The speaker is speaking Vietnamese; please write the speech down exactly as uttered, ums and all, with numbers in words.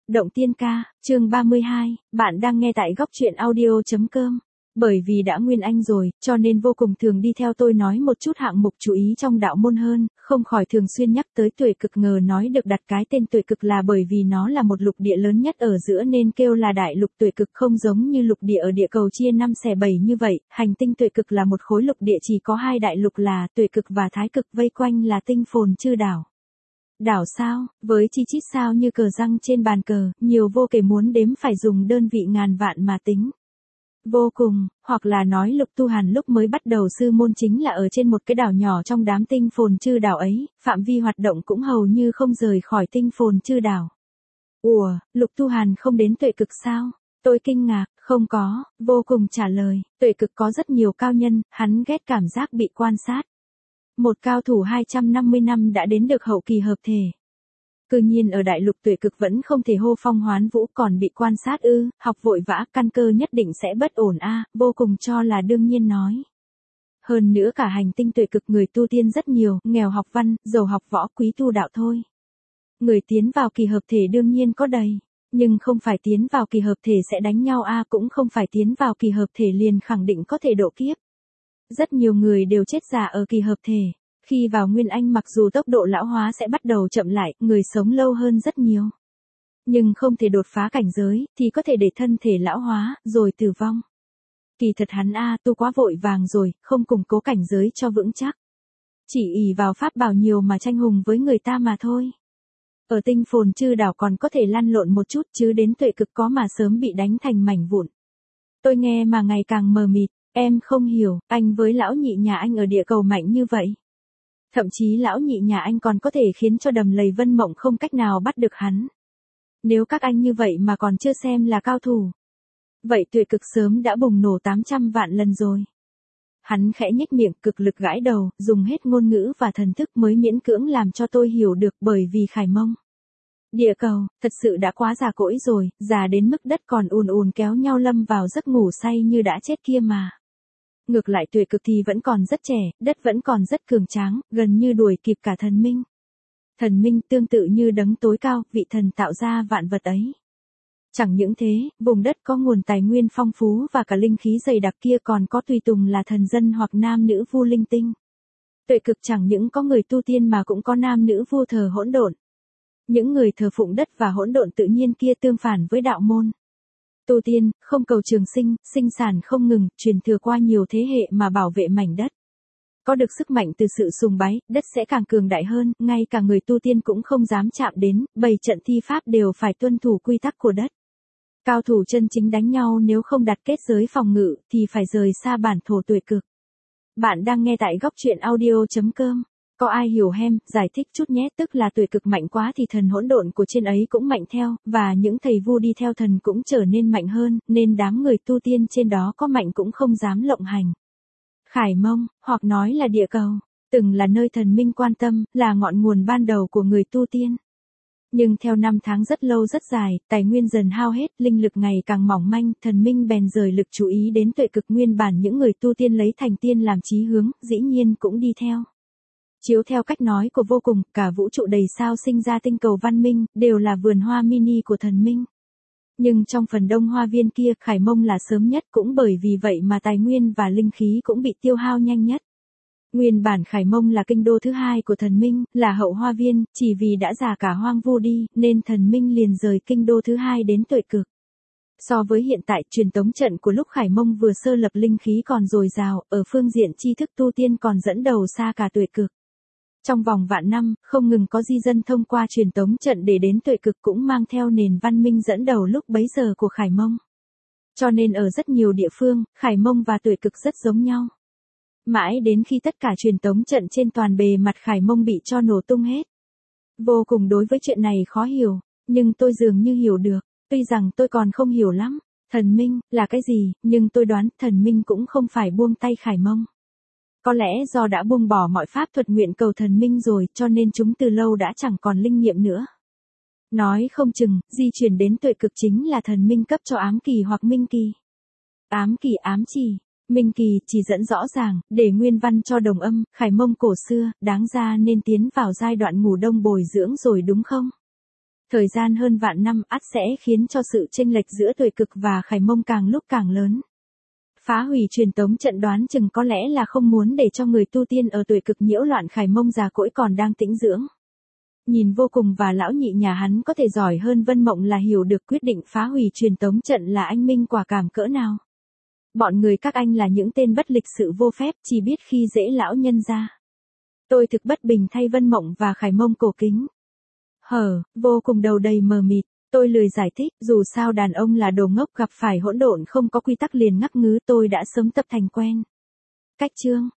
Động Tiên Ca, chương ba mươi hai, bạn đang nghe tại góc truyện audio.com. Bởi vì đã nguyên anh rồi, cho nên vô cùng thường đi theo tôi nói một chút hạng mục chú ý trong đạo môn hơn, không khỏi thường xuyên nhắc tới tuệ cực. Ngờ nói được đặt cái tên tuệ cực là bởi vì nó là một lục địa lớn nhất ở giữa nên kêu là đại lục tuệ cực, không giống như lục địa ở địa cầu chia năm xẻ bảy như vậy. Hành tinh tuệ cực là một khối lục địa chỉ có hai đại lục là tuệ cực và thái cực, vây quanh là tinh phồn chư đảo. Đảo sao, với chi chít sao như cờ răng trên bàn cờ, nhiều vô kể muốn đếm phải dùng đơn vị ngàn vạn mà tính. Vô cùng, hoặc là nói Lục Tu Hàn lúc mới bắt đầu sư môn chính là ở trên một cái đảo nhỏ trong đám tinh phồn chư đảo ấy, phạm vi hoạt động cũng hầu như không rời khỏi tinh phồn chư đảo. Ủa, Lục Tu Hàn không đến tuệ cực sao? Tôi kinh ngạc, không có, vô cùng trả lời, tuệ cực có rất nhiều cao nhân, hắn ghét cảm giác bị quan sát. Một cao thủ hai trăm năm mươi năm đã đến được hậu kỳ hợp thể. Cư nhiên ở đại lục tuệ cực vẫn không thể hô phong hoán vũ, còn bị quan sát ư, học vội vã, căn cơ nhất định sẽ bất ổn a, vô cùng cho là đương nhiên nói. Hơn nữa cả hành tinh tuệ cực người tu tiên rất nhiều, nghèo học văn, giàu học võ, quý tu đạo thôi. Người tiến vào kỳ hợp thể đương nhiên có đầy, nhưng không phải tiến vào kỳ hợp thể sẽ đánh nhau a, cũng không phải tiến vào kỳ hợp thể liền khẳng định có thể độ kiếp. Rất nhiều người đều chết già ở kỳ hợp thể. Khi vào nguyên anh mặc dù tốc độ lão hóa sẽ bắt đầu chậm lại, người sống lâu hơn rất nhiều. Nhưng không thể đột phá cảnh giới, thì có thể để thân thể lão hóa, rồi tử vong. Kỳ thật hắn a tu quá vội vàng rồi, không củng cố cảnh giới cho vững chắc. Chỉ ỷ vào pháp bảo nhiều mà tranh hùng với người ta mà thôi. Ở tinh phồn chư đảo còn có thể lăn lộn một chút chứ đến tuệ cực có mà sớm bị đánh thành mảnh vụn. Tôi nghe mà ngày càng mờ mịt, em không hiểu, anh với lão nhị nhà anh ở địa cầu mạnh như vậy. Thậm chí lão nhị nhà anh còn có thể khiến cho Đầm Lầy Vân Mộng không cách nào bắt được hắn. Nếu các anh như vậy mà còn chưa xem là cao thủ. Vậy tuệ cực sớm đã bùng nổ tám trăm vạn lần rồi. Hắn khẽ nhếch miệng, cực lực gãi đầu, dùng hết ngôn ngữ và thần thức mới miễn cưỡng làm cho tôi hiểu được, bởi vì Khải Mông. Địa cầu, thật sự đã quá già cỗi rồi, già đến mức đất còn ùn ùn kéo nhau lâm vào giấc ngủ say như đã chết kia mà. Ngược lại tuệ cực thì vẫn còn rất trẻ, đất vẫn còn rất cường tráng, gần như đuổi kịp cả thần minh. Thần minh tương tự như đấng tối cao, vị thần tạo ra vạn vật ấy. Chẳng những thế, vùng đất có nguồn tài nguyên phong phú và cả linh khí dày đặc kia còn có tùy tùng là thần dân hoặc nam nữ vu linh tinh. Tuệ cực chẳng những có người tu tiên mà cũng có nam nữ vu thờ hỗn độn. Những người thờ phụng đất và hỗn độn tự nhiên kia tương phản với đạo môn. Tu tiên, không cầu trường sinh, sinh sản không ngừng, truyền thừa qua nhiều thế hệ mà bảo vệ mảnh đất. Có được sức mạnh từ sự sùng bái, đất sẽ càng cường đại hơn, ngay cả người tu tiên cũng không dám chạm đến, bày trận thi pháp đều phải tuân thủ quy tắc của đất. Cao thủ chân chính đánh nhau nếu không đặt kết giới phòng ngự, thì phải rời xa bản thổ tuệ cực. Bạn đang nghe tại góc truyện audio.com. Có ai hiểu hem, giải thích chút nhé, tức là tuệ cực mạnh quá thì thần hỗn độn của trên ấy cũng mạnh theo, và những thầy vu đi theo thần cũng trở nên mạnh hơn, nên đám người tu tiên trên đó có mạnh cũng không dám lộng hành. Khải Mông, hoặc nói là địa cầu, từng là nơi thần minh quan tâm, là ngọn nguồn ban đầu của người tu tiên. Nhưng theo năm tháng rất lâu rất dài, tài nguyên dần hao hết, linh lực ngày càng mỏng manh, thần minh bèn rời lực chú ý đến tuệ cực. Nguyên bản những người tu tiên lấy thành tiên làm chí hướng, dĩ nhiên cũng đi theo. Chiếu theo cách nói của vô cùng, cả vũ trụ đầy sao sinh ra tinh cầu văn minh, đều là vườn hoa mini của thần minh. Nhưng trong phần đông hoa viên kia, Khải Mông là sớm nhất, cũng bởi vì vậy mà tài nguyên và linh khí cũng bị tiêu hao nhanh nhất. Nguyên bản Khải Mông là kinh đô thứ hai của thần minh, là hậu hoa viên, chỉ vì đã già cả hoang vu đi, nên thần minh liền rời kinh đô thứ hai đến tuệ cực. So với hiện tại, truyền tống trận của lúc Khải Mông vừa sơ lập linh khí còn dồi dào, ở phương diện tri thức tu tiên còn dẫn đầu xa cả tuệ cực. Trong vòng vạn năm, không ngừng có di dân thông qua truyền tống trận để đến tuệ cực, cũng mang theo nền văn minh dẫn đầu lúc bấy giờ của Khải Mông. Cho nên ở rất nhiều địa phương, Khải Mông và tuệ cực rất giống nhau. Mãi đến khi tất cả truyền tống trận trên toàn bề mặt Khải Mông bị cho nổ tung hết. Vô cùng đối với chuyện này khó hiểu, nhưng tôi dường như hiểu được, tuy rằng tôi còn không hiểu lắm, thần minh là cái gì, nhưng tôi đoán thần minh cũng không phải buông tay Khải Mông. Có lẽ do đã buông bỏ mọi pháp thuật nguyện cầu thần minh rồi, cho nên chúng từ lâu đã chẳng còn linh nghiệm nữa. Nói không chừng, di chuyển đến tuệ cực chính là thần minh cấp cho ám kỳ hoặc minh kỳ. Ám kỳ ám chỉ, minh kỳ chỉ dẫn rõ ràng, để nguyên văn cho đồng âm, Khải Mông cổ xưa, đáng ra nên tiến vào giai đoạn ngủ đông bồi dưỡng rồi đúng không? Thời gian hơn vạn năm ắt sẽ khiến cho sự chênh lệch giữa Tuệ Cực và Khải Mông càng lúc càng lớn. Phá hủy truyền tống trận đoán chừng có lẽ là không muốn để cho người tu tiên ở Tuệ Cực nhiễu loạn Khải Mông già cỗi còn đang tĩnh dưỡng. Nhìn Vô Cùng và lão nhị nhà hắn có thể giỏi hơn Vân Mộng là hiểu được quyết định phá hủy truyền tống trận là anh minh quả cảm cỡ nào. Bọn người các anh là những tên bất lịch sự vô phép, chỉ biết khi dễ lão nhân ra. Tôi thực bất bình thay Vân Mộng và Khải Mông cổ kính. Hờ, Vô Cùng đầu đầy mờ mịt, tôi lười giải thích, dù sao đàn ông là đồ ngốc, gặp phải hỗn độn không có quy tắc liền ngắc ngứ, tôi đã sớm tập thành quen. Cách chương